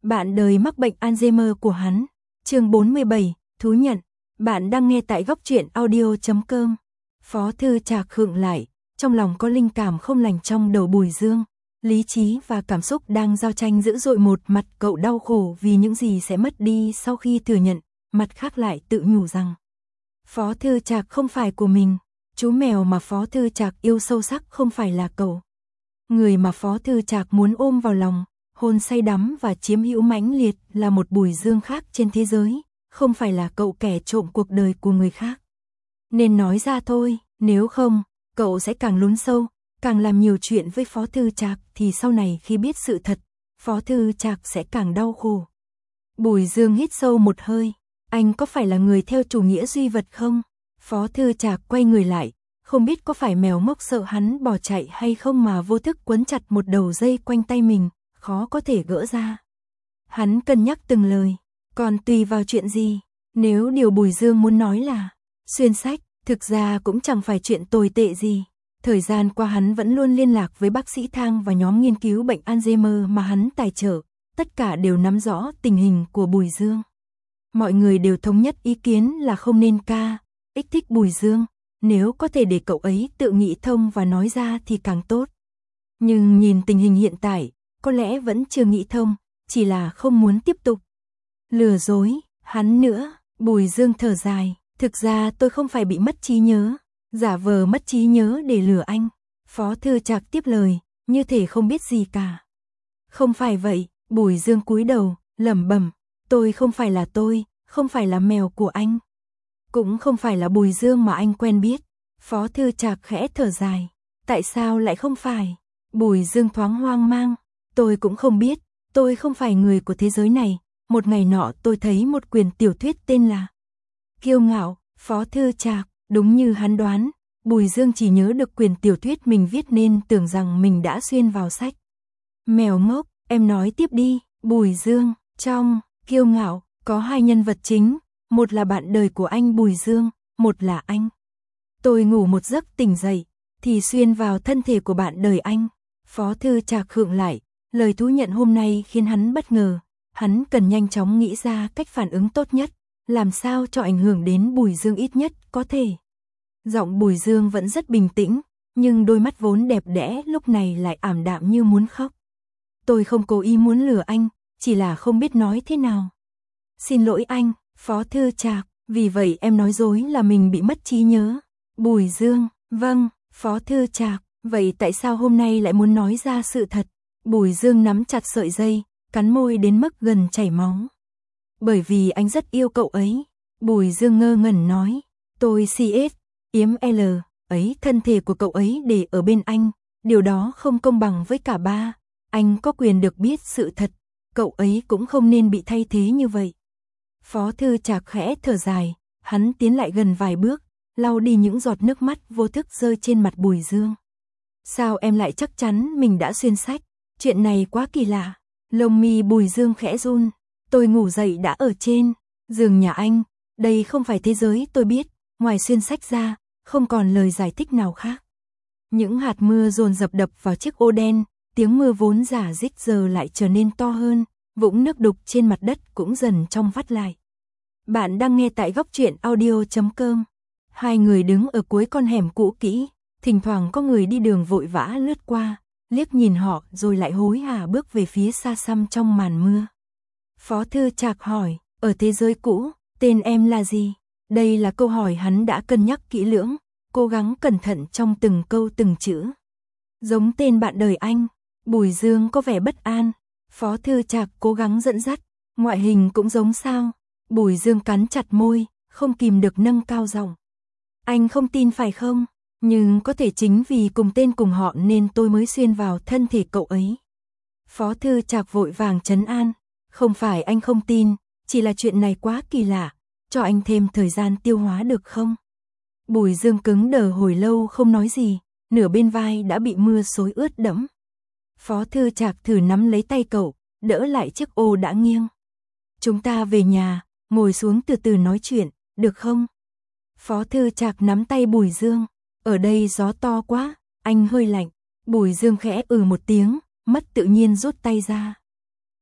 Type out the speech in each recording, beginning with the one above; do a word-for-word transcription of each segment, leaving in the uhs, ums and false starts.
Bạn đời mắc bệnh Alzheimer của hắn. Chương bốn mươi bảy, thú nhận. Bạn đang nghe tại góc truyện audio chấm com. Phó Thư Trạc khựng lại, trong lòng có linh cảm không lành trong đầu Bùi Dương. Lý trí và cảm xúc đang giao tranh dữ dội, một mặt cậu đau khổ vì những gì sẽ mất đi sau khi thừa nhận, mặt khác lại tự nhủ rằng Phó Thư Trạc không phải của mình, chú mèo mà Phó Thư Trạc yêu sâu sắc không phải là cậu. Người mà Phó Thư Trạc muốn ôm vào lòng, hôn say đắm và chiếm hữu mãnh liệt là một Bùi Dương khác trên thế giới, không phải là cậu kẻ trộm cuộc đời của người khác. Nên nói ra thôi, nếu không, cậu sẽ càng lún sâu, càng làm nhiều chuyện với Phó Thư Trạc thì sau này khi biết sự thật, Phó Thư Trạc sẽ càng đau khổ. Bùi Dương hít sâu một hơi, anh có phải là người theo chủ nghĩa duy vật không? Phó Thư Trạc quay người lại, không biết có phải mèo mốc sợ hắn bỏ chạy hay không mà vô thức quấn chặt một đầu dây quanh tay mình, khó có thể gỡ ra. Hắn cân nhắc từng lời, còn tùy vào chuyện gì, nếu điều Bùi Dương muốn nói là xuyên sách, thực ra cũng chẳng phải chuyện tồi tệ gì. Thời gian qua hắn vẫn luôn liên lạc với bác sĩ Thang và nhóm nghiên cứu bệnh Alzheimer mà hắn tài trợ, tất cả đều nắm rõ tình hình của Bùi Dương. Mọi người đều thống nhất ý kiến là không nên ca, ích thích Bùi Dương, nếu có thể để cậu ấy tự nghĩ thông và nói ra thì càng tốt. Nhưng nhìn tình hình hiện tại, có lẽ vẫn chưa nghĩ thông, chỉ là không muốn tiếp tục lừa dối hắn nữa. Bùi Dương thở dài, thực ra tôi không phải bị mất trí nhớ, giả vờ mất trí nhớ để lừa anh. Phó Thư Trạc tiếp lời, như thể không biết gì cả. Không phải vậy, Bùi Dương cúi đầu, lẩm bẩm, tôi không phải là tôi, không phải là mèo của anh. Cũng không phải là Bùi Dương mà anh quen biết. Phó Thư Trạc khẽ thở dài, tại sao lại không phải? Bùi Dương thoáng hoang mang, tôi cũng không biết, tôi không phải người của thế giới này. Một ngày nọ tôi thấy một quyển tiểu thuyết tên là Kiêu Ngạo. Phó Thư Trạc, đúng như hắn đoán, Bùi Dương chỉ nhớ được quyển tiểu thuyết mình viết nên tưởng rằng mình đã xuyên vào sách. Mèo ngốc, em nói tiếp đi. Bùi Dương, trong Kiêu Ngạo có hai nhân vật chính, một là bạn đời của anh Bùi Dương, một là anh. Tôi ngủ một giấc tỉnh dậy, thì xuyên vào thân thể của bạn đời anh. Phó Thư Trạc khựng lại, lời thú nhận hôm nay khiến hắn bất ngờ. Hắn cần nhanh chóng nghĩ ra cách phản ứng tốt nhất, làm sao cho ảnh hưởng đến Bùi Dương ít nhất có thể. Giọng Bùi Dương vẫn rất bình tĩnh, nhưng đôi mắt vốn đẹp đẽ lúc này lại ảm đạm như muốn khóc. Tôi không cố ý muốn lừa anh, chỉ là không biết nói thế nào. Xin lỗi anh, Phó Thư Trạc, vì vậy em nói dối là mình bị mất trí nhớ. Bùi Dương, vâng. Phó Thư Trạc, vậy tại sao hôm nay lại muốn nói ra sự thật? Bùi Dương nắm chặt sợi dây, cắn môi đến mức gần chảy máu. Bởi vì anh rất yêu cậu ấy. Bùi Dương ngơ ngẩn nói, tôi xê ét, yếm L, ấy thân thể của cậu ấy để ở bên anh, điều đó không công bằng với cả ba. Anh có quyền được biết sự thật, cậu ấy cũng không nên bị thay thế như vậy. Phó Thư Trạc khẽ thở dài, hắn tiến lại gần vài bước, lau đi những giọt nước mắt vô thức rơi trên mặt Bùi Dương. Sao em lại chắc chắn mình đã xuyên sách? Chuyện này quá kỳ lạ. Lông mi Bùi Dương khẽ run. Tôi ngủ dậy đã ở trên giường nhà anh. Đây không phải thế giới tôi biết. Ngoài xuyên sách ra, không còn lời giải thích nào khác. Những hạt mưa dồn dập đập vào chiếc ô đen. Tiếng mưa vốn rả rích giờ lại trở nên to hơn. Vũng nước đục trên mặt đất cũng dần trong vắt lại. Bạn đang nghe tại góc truyện audio chấm com. Hai người đứng ở cuối con hẻm cũ kỹ. Thỉnh thoảng có người đi đường vội vã lướt qua, liếc nhìn họ rồi lại hối hả bước về phía xa xăm trong màn mưa. Phó Thư Trạc hỏi, ở thế giới cũ, tên em là gì? Đây là câu hỏi hắn đã cân nhắc kỹ lưỡng, cố gắng cẩn thận trong từng câu từng chữ. Giống tên bạn đời anh. Bùi Dương có vẻ bất an. Phó Thư Trạc cố gắng dẫn dắt, ngoại hình cũng giống sao? Bùi Dương cắn chặt môi, không kìm được nâng cao giọng. Anh không tin phải không? Nhưng có thể chính vì cùng tên cùng họ nên tôi mới xuyên vào thân thể cậu ấy. Phó Thư Trạc vội vàng trấn an. Không phải anh không tin, chỉ là chuyện này quá kỳ lạ, cho anh thêm thời gian tiêu hóa được không? Bùi Dương cứng đờ hồi lâu không nói gì, nửa bên vai đã bị mưa xối ướt đẫm. Phó Thư Trạc thử nắm lấy tay cậu, đỡ lại chiếc ô đã nghiêng. Chúng ta về nhà, ngồi xuống từ từ nói chuyện, được không? Phó Thư Trạc nắm tay Bùi Dương. Ở đây gió to quá, anh hơi lạnh. Bùi Dương khẽ ừ một tiếng, mất tự nhiên rút tay ra.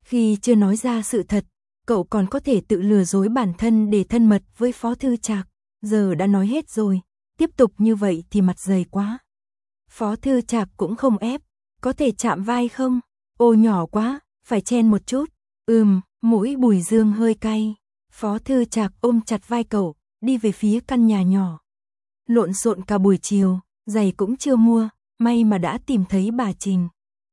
Khi chưa nói ra sự thật, cậu còn có thể tự lừa dối bản thân để thân mật với Phó Thư Trạc, giờ đã nói hết rồi, tiếp tục như vậy thì mặt dày quá. Phó Thư Trạc cũng không ép, có thể chạm vai không? Ô nhỏ quá, phải chen một chút. Ừm, mũi Bùi Dương hơi cay. Phó Thư Trạc ôm chặt vai cậu, đi về phía căn nhà nhỏ. Lộn xộn cả buổi chiều, giày cũng chưa mua, may mà đã tìm thấy bà Trình.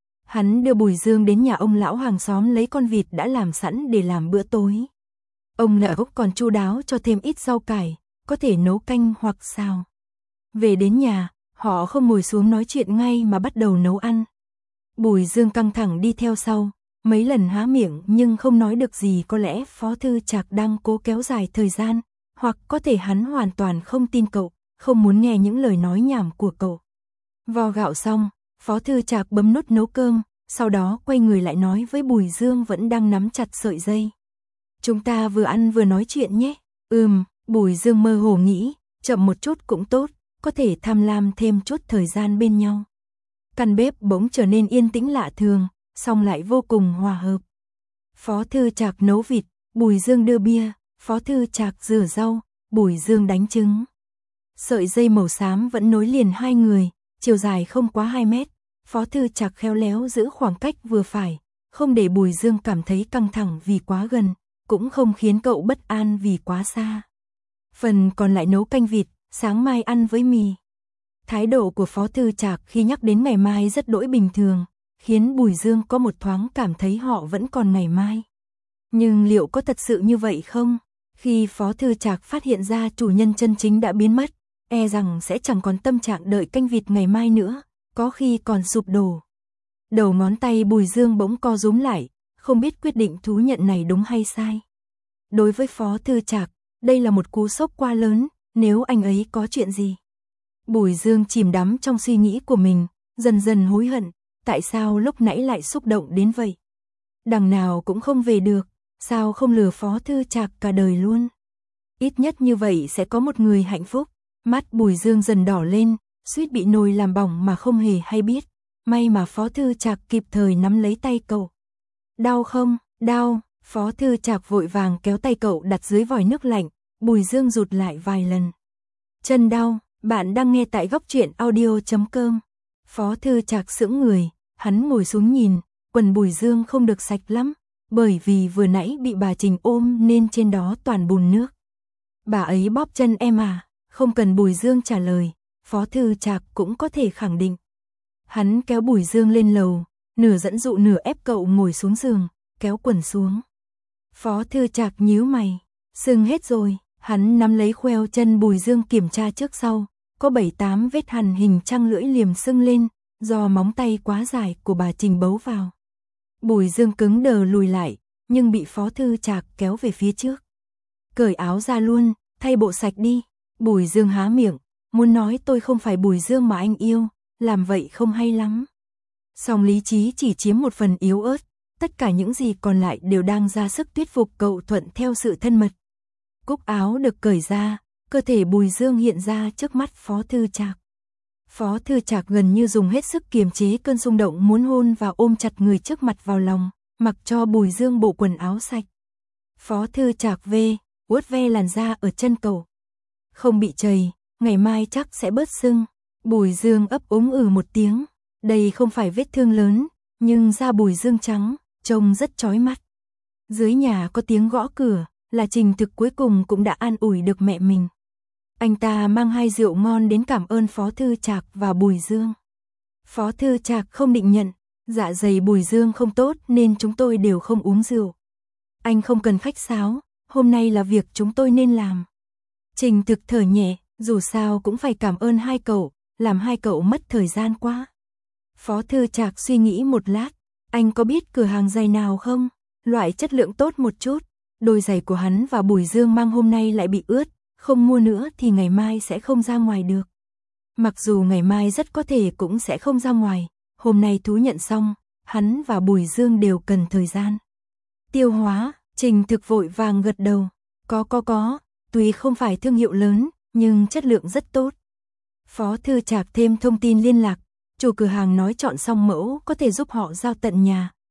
Hắn đưa Bùi Dương đến nhà ông lão hàng xóm lấy con vịt đã làm sẵn để làm bữa tối. Ông lão còn chu đáo cho thêm ít rau cải, có thể nấu canh hoặc xào. Về đến nhà, họ không ngồi xuống nói chuyện ngay mà bắt đầu nấu ăn. Bùi Dương căng thẳng đi theo sau, mấy lần há miệng nhưng không nói được gì, có lẽ Phó Thư Trạc đang cố kéo dài thời gian, hoặc có thể hắn hoàn toàn không tin cậu, không muốn nghe những lời nói nhảm của cậu. Vo gạo xong, Phó Thư Trạc bấm nút nấu cơm, sau đó quay người lại nói với Bùi Dương vẫn đang nắm chặt sợi dây. Chúng ta vừa ăn vừa nói chuyện nhé. Ừm, Bùi Dương mơ hồ nghĩ, chậm một chút cũng tốt, có thể tham lam thêm chút thời gian bên nhau. Căn bếp bỗng trở nên yên tĩnh lạ thường, song lại vô cùng hòa hợp. Phó Thư Trạc nấu vịt, Bùi Dương đưa bia, Phó Thư Trạc rửa rau, Bùi Dương đánh trứng. Sợi dây màu xám vẫn nối liền hai người, chiều dài không quá hai mét. Phó Thư Trạc khéo léo giữ khoảng cách vừa phải, không để Bùi Dương cảm thấy căng thẳng vì quá gần, cũng không khiến cậu bất an vì quá xa. Phần còn lại nấu canh vịt, sáng mai ăn với mì. Thái độ của Phó Thư Trạc khi nhắc đến ngày mai rất đỗi bình thường, khiến Bùi Dương có một thoáng cảm thấy họ vẫn còn ngày mai. Nhưng liệu có thật sự như vậy không? Khi Phó Thư Trạc phát hiện ra chủ nhân chân chính đã biến mất, e rằng sẽ chẳng còn tâm trạng đợi canh vịt ngày mai nữa, có khi còn sụp đổ. Đầu ngón tay Bùi Dương bỗng co rúm lại, không biết quyết định thú nhận này đúng hay sai. Đối với Phó Thư Trạc, đây là một cú sốc quá lớn, nếu anh ấy có chuyện gì. Bùi Dương chìm đắm trong suy nghĩ của mình, dần dần hối hận, tại sao lúc nãy lại xúc động đến vậy. Đằng nào cũng không về được, sao không lừa Phó Thư Trạc cả đời luôn. Ít nhất như vậy sẽ có một người hạnh phúc. Mắt Bùi Dương dần đỏ lên, suýt bị nồi làm bỏng mà không hề hay biết. May mà Phó Thư Trạc kịp thời nắm lấy tay cậu. Đau không? Đau. Phó Thư Trạc vội vàng kéo tay cậu đặt dưới vòi nước lạnh. Bùi Dương rụt lại vài lần. Chân đau. Bạn đang nghe tại góc truyện audio chấm com. Phó Thư Trạc sững người, hắn ngồi xuống nhìn, quần Bùi Dương không được sạch lắm, bởi vì vừa nãy bị bà Trình ôm nên trên đó toàn bùn nước. Bà ấy bóp chân em à? Không cần Bùi Dương trả lời, Phó Thư Trạc cũng có thể khẳng định. Hắn kéo Bùi Dương lên lầu, nửa dẫn dụ nửa ép cậu ngồi xuống giường, kéo quần xuống. Phó Thư Trạc nhíu mày, sưng hết rồi, hắn nắm lấy khoeo chân Bùi Dương kiểm tra trước sau, có bảy tám vết hằn hình trăng lưỡi liềm sưng lên, do móng tay quá dài của bà Trình bấu vào. Bùi Dương cứng đờ lùi lại, nhưng bị Phó Thư Trạc kéo về phía trước. Cởi áo ra luôn, thay bộ sạch đi. Bùi Dương há miệng, muốn nói tôi không phải Bùi Dương mà anh yêu, làm vậy không hay lắm. Song lý trí chỉ chiếm một phần yếu ớt, tất cả những gì còn lại đều đang ra sức thuyết phục cậu thuận theo sự thân mật. Cúc áo được cởi ra, cơ thể Bùi Dương hiện ra trước mắt Phó Thư Trạc. Phó Thư Trạc gần như dùng hết sức kiềm chế cơn xung động muốn hôn và ôm chặt người trước mặt vào lòng, mặc cho Bùi Dương bộ quần áo sạch. Phó Thư Trạc về, vuốt ve làn da ở chân cậu. Không bị chảy, ngày mai chắc sẽ bớt sưng. Bùi Dương ấp úng ừ một tiếng. Đây không phải vết thương lớn, nhưng da Bùi Dương trắng, trông rất chói mắt. Dưới nhà có tiếng gõ cửa, là Trình Thực cuối cùng cũng đã an ủi được mẹ mình. Anh ta mang hai rượu ngon đến cảm ơn Phó Thư Trạc và Bùi Dương. Phó Thư Trạc không định nhận, dạ dày Bùi Dương không tốt nên chúng tôi đều không uống rượu. Anh không cần khách sáo, hôm nay là việc chúng tôi nên làm. Trình Thực thở nhẹ, dù sao cũng phải cảm ơn hai cậu, làm hai cậu mất thời gian quá. Phó Thư Trạc suy nghĩ một lát, anh có biết cửa hàng giày nào không? Loại chất lượng tốt một chút. Đôi giày của hắn và Bùi Dương mang hôm nay lại bị ướt, không mua nữa thì ngày mai sẽ không ra ngoài được. Mặc dù ngày mai rất có thể cũng sẽ không ra ngoài, hôm nay thú nhận xong, hắn và Bùi Dương đều cần thời gian. Tiêu hóa, Trình Thực vội vàng gật đầu, có có có, tuy không phải thương hiệu lớn, nhưng chất lượng rất tốt. Phó Thư Trạc thêm thông tin liên lạc, chủ cửa hàng nói chọn xong mẫu có thể giúp họ giao tận nhà,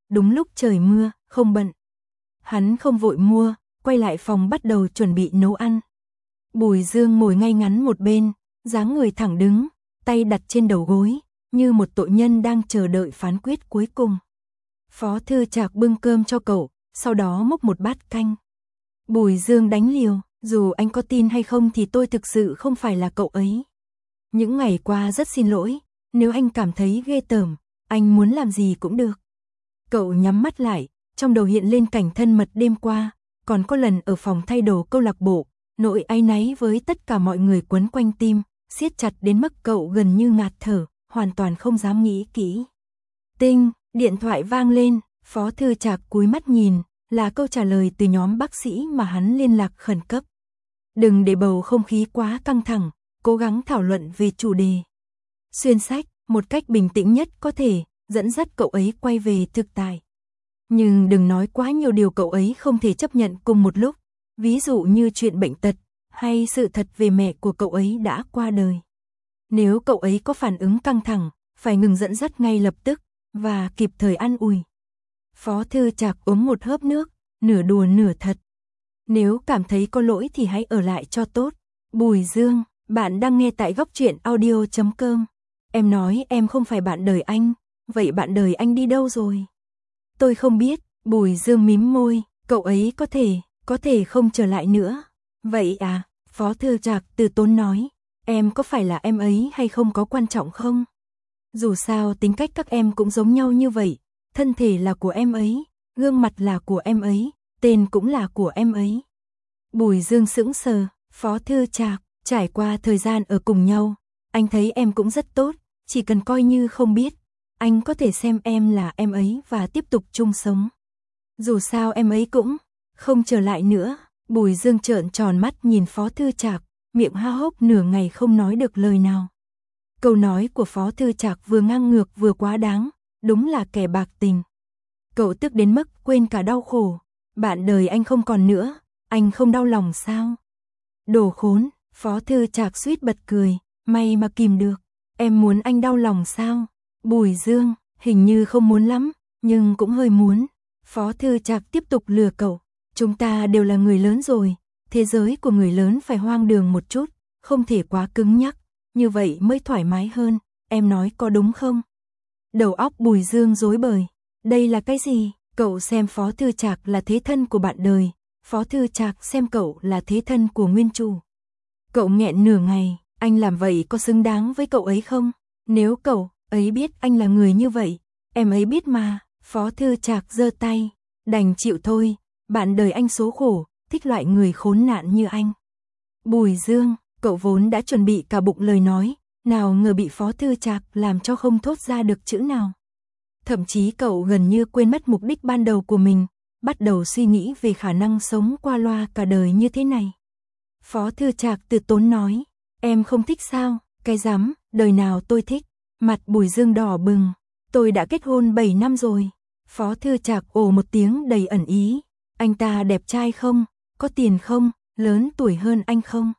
đúng lúc trời mưa, không bận. Hắn không vội mua, quay lại phòng bắt đầu chuẩn bị nấu ăn. Bùi Dương ngồi ngay ngắn một bên, dáng người thẳng đứng, tay đặt trên đầu gối, như một tội nhân đang chờ đợi phán quyết cuối cùng. Phó Thư Trạc bưng cơm cho cậu, sau đó múc một bát canh. Bùi Dương đánh liều, dù anh có tin hay không thì tôi thực sự không phải là cậu ấy. Những ngày qua rất xin lỗi, nếu anh cảm thấy ghê tởm, anh muốn làm gì cũng được. Cậu nhắm mắt lại, trong đầu hiện lên cảnh thân mật đêm qua, còn có lần ở phòng thay đồ câu lạc bộ, nỗi áy náy với tất cả mọi người quấn quanh tim, siết chặt đến mức cậu gần như ngạt thở, hoàn toàn không dám nghĩ kỹ. Tinh, điện thoại vang lên, Phó Thư Trạc cúi mắt nhìn, là câu trả lời từ nhóm bác sĩ mà hắn liên lạc khẩn cấp. Đừng để bầu không khí quá căng thẳng, cố gắng thảo luận về chủ đề. Xuyên sách, một cách bình tĩnh nhất có thể, dẫn dắt cậu ấy quay về thực tại. Nhưng đừng nói quá nhiều điều cậu ấy không thể chấp nhận cùng một lúc, ví dụ như chuyện bệnh tật, hay sự thật về mẹ của cậu ấy đã qua đời. Nếu cậu ấy có phản ứng căng thẳng, phải ngừng dẫn dắt ngay lập tức, và kịp thời an ủi. Phó Thư Trạc uống một hớp nước, nửa đùa nửa thật. Nếu cảm thấy có lỗi thì hãy ở lại cho tốt. Bùi Dương, bạn đang nghe tại góc truyện audio chấm com. Em nói em không phải bạn đời anh, vậy bạn đời anh đi đâu rồi? Tôi không biết, Bùi Dương mím môi, cậu ấy có thể, có thể không trở lại nữa. Vậy à, Phó Thư Trạc từ tốn nói, em có phải là em ấy hay không có quan trọng không? Dù sao tính cách các em cũng giống nhau như vậy, thân thể là của em ấy, gương mặt là của em ấy, tên cũng là của em ấy. Bùi Dương sững sờ, Phó Thư Trạc, trải qua thời gian ở cùng nhau, anh thấy em cũng rất tốt, chỉ cần coi như không biết, anh có thể xem em là em ấy và tiếp tục chung sống. Dù sao em ấy cũng không trở lại nữa. Bùi Dương trợn tròn mắt nhìn Phó Thư Trạc, miệng há hốc nửa ngày không nói được lời nào. Câu nói của Phó Thư Trạc vừa ngang ngược vừa quá đáng, đúng là kẻ bạc tình. Cậu tức đến mức quên cả đau khổ, bạn đời anh không còn nữa, anh không đau lòng sao? Đồ khốn, Phó Thư Trạc suýt bật cười, may mà kìm được, em muốn anh đau lòng sao? Bùi Dương, hình như không muốn lắm, nhưng cũng hơi muốn. Phó Thư Trạc tiếp tục lừa cậu, chúng ta đều là người lớn rồi, thế giới của người lớn phải hoang đường một chút, không thể quá cứng nhắc, như vậy mới thoải mái hơn, em nói có đúng không? Đầu óc Bùi Dương rối bời, đây là cái gì? Cậu xem Phó Thư Trạc là thế thân của bạn đời, Phó Thư Trạc xem cậu là thế thân của nguyên chủ. Cậu nghẹn nửa ngày, anh làm vậy có xứng đáng với cậu ấy không? Nếu cậu ấy biết anh là người như vậy, em ấy biết mà. Phó Thư Trạc giơ tay, đành chịu thôi, bạn đời anh số khổ, thích loại người khốn nạn như anh. Bùi Dương, cậu vốn đã chuẩn bị cả bụng lời nói, nào ngờ bị Phó Thư Trạc làm cho không thốt ra được chữ nào. Thậm chí cậu gần như quên mất mục đích ban đầu của mình, bắt đầu suy nghĩ về khả năng sống qua loa cả đời như thế này. Phó Thư Trạc từ tốn nói, em không thích sao, cái dám, đời nào tôi thích. Mặt Bùi Dương đỏ bừng, tôi đã kết hôn bảy năm rồi. Phó Thư Trạc ồ một tiếng đầy ẩn ý, anh ta đẹp trai không, có tiền không, lớn tuổi hơn anh không?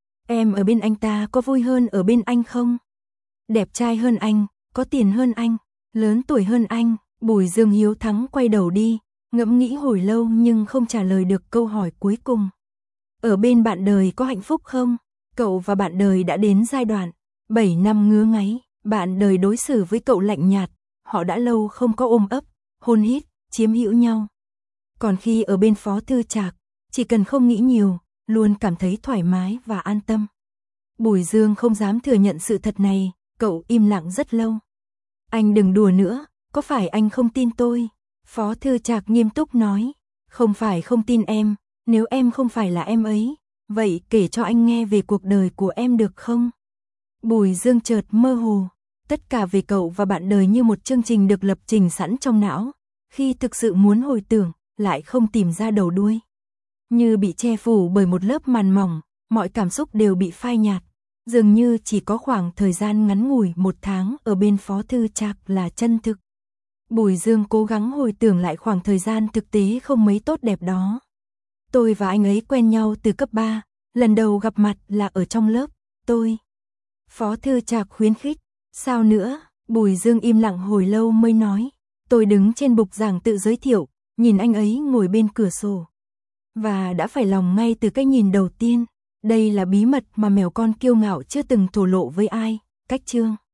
Em ở bên anh ta có vui hơn ở bên anh không? Đẹp trai hơn anh, có tiền hơn anh, lớn tuổi hơn anh. Bùi Dương hiếu thắng quay đầu đi, ngẫm nghĩ hồi lâu nhưng không trả lời được câu hỏi cuối cùng. Ở bên bạn đời có hạnh phúc không? Cậu và bạn đời đã đến giai đoạn bảy năm ngứa ngáy, bạn đời đối xử với cậu lạnh nhạt, họ đã lâu không có ôm ấp, hôn hít, chiếm hữu nhau. Còn khi ở bên Phó Thư Trạc, chỉ cần không nghĩ nhiều, luôn cảm thấy thoải mái và an tâm. Bùi Dương không dám thừa nhận sự thật này, cậu im lặng rất lâu. Anh đừng đùa nữa, có phải anh không tin tôi? Phó Thư Trạc nghiêm túc nói, không phải không tin em, nếu em không phải là em ấy, vậy kể cho anh nghe về cuộc đời của em được không? Bùi Dương chợt mơ hồ, tất cả về cậu và bạn đời như một chương trình được lập trình sẵn trong não, khi thực sự muốn hồi tưởng, lại không tìm ra đầu đuôi. Như bị che phủ bởi một lớp màn mỏng, mọi cảm xúc đều bị phai nhạt, dường như chỉ có khoảng thời gian ngắn ngủi một tháng ở bên Phó Thư Trạc là chân thực. Bùi Dương cố gắng hồi tưởng lại khoảng thời gian thực tế không mấy tốt đẹp đó. Tôi và anh ấy quen nhau từ cấp ba, lần đầu gặp mặt là ở trong lớp, tôi. Phó Thư Trạc khuyến khích, sao nữa? Bùi Dương im lặng hồi lâu mới nói, Tôi đứng trên bục giảng tự giới thiệu, nhìn anh ấy ngồi bên cửa sổ. Và đã phải lòng ngay từ cái nhìn đầu tiên. Đây là bí mật mà mèo con kiêu ngạo chưa từng thổ lộ với ai. Cách chương